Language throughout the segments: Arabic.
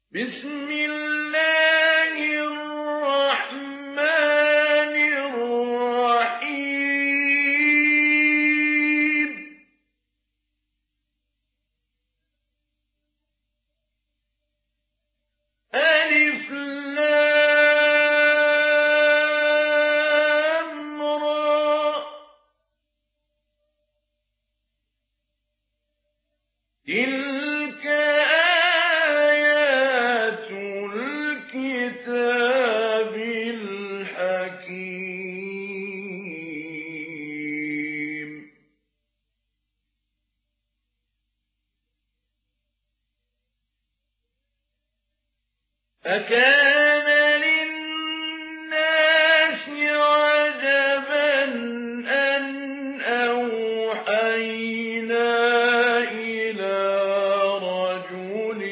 بسم الله الرحمن الرحيم ألف لام را تلك آيات الكتاب الحكيم أكان للناس عجبا أن أوحينا إلى رجل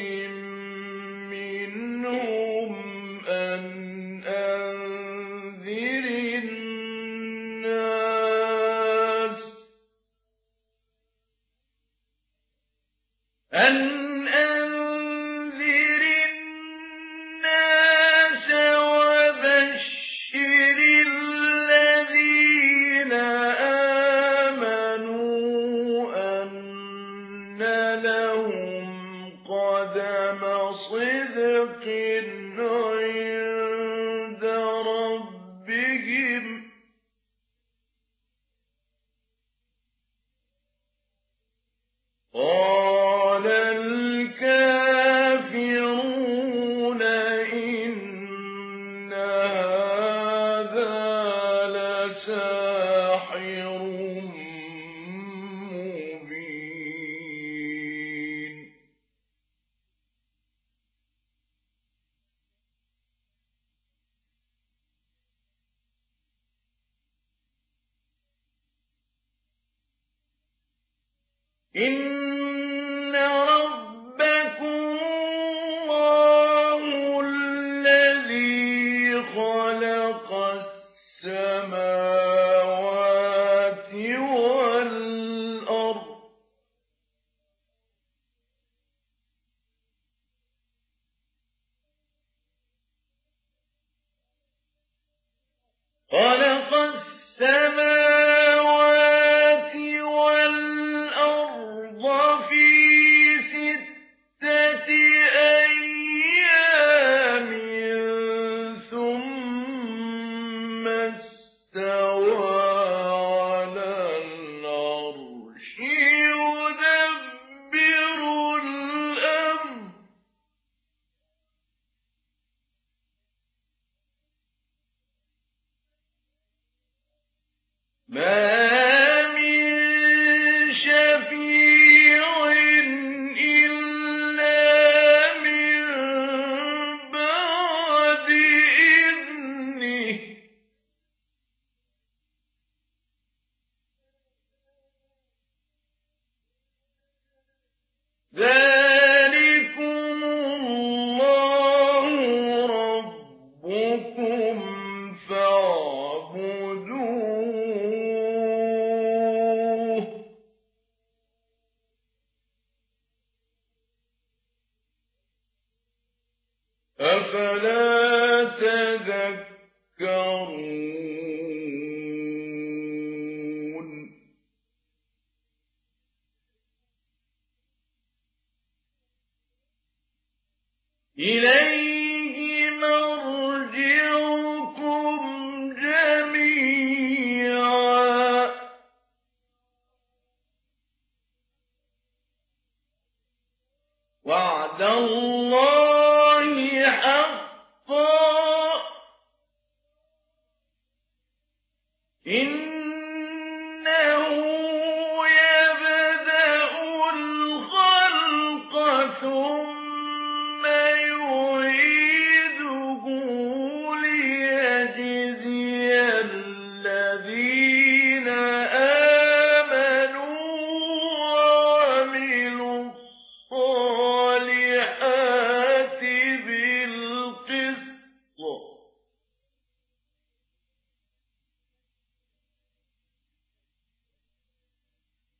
منهم أن أنذر الناس وبشر الذين آمنوا أن لهم قدم صدق عند ربهم قال الكافرون إن هذا لساحر مبين إن ربكم الله الذي خلق السماوات والأرض في 6 أيام ثم استوى على العرش يدبر الأمر ما من شفيع إلا من بعد إذنه ذلكم الله ربكم فاعبدوه أفلا تذكرون إليه مرجعكم جميعا وعد الله حقا إنه يبدأ الخلق ثم يعيده ليجزي الذين آمنوا وعملوا الصالحات بالقسط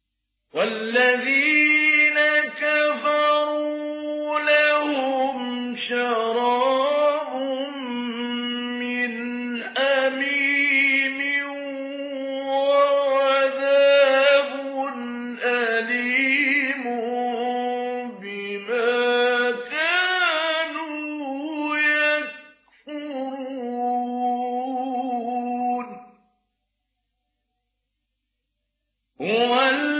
والذين كفروا لهم شراب من حميم وعذاب أليم بما كانوا يكفرون. هو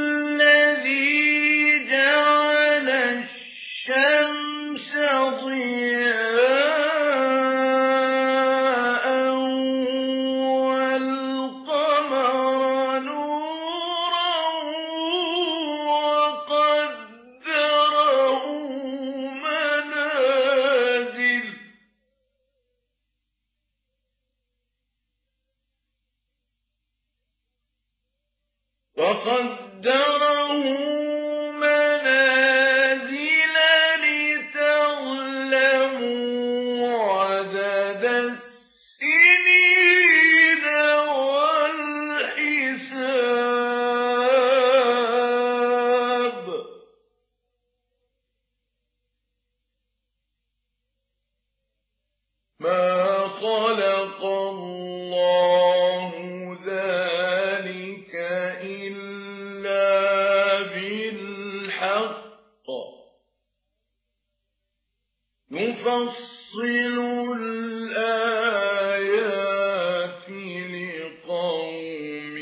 الذي جعل الشمس ضياء والقمر نورا وقدره منازل لتعلموا عدد السنين والحساب. ما خلق الله ذلك إلا بالحق يفصل الآيات لقوم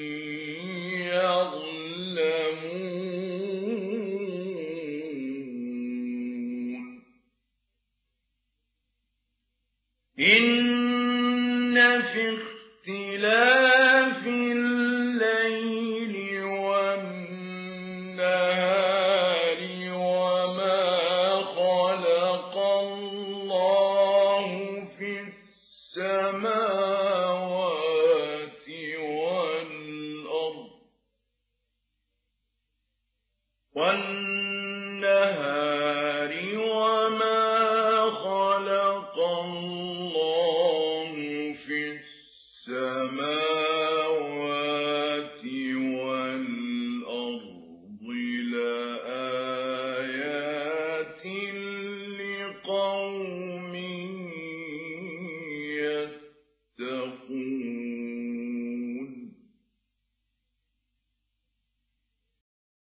يعلمون. إن في اختلاف الليل والنهار وما خلق الله في السماوات والنهار وما خلق الله في السماوات والأرض لآيات لقوم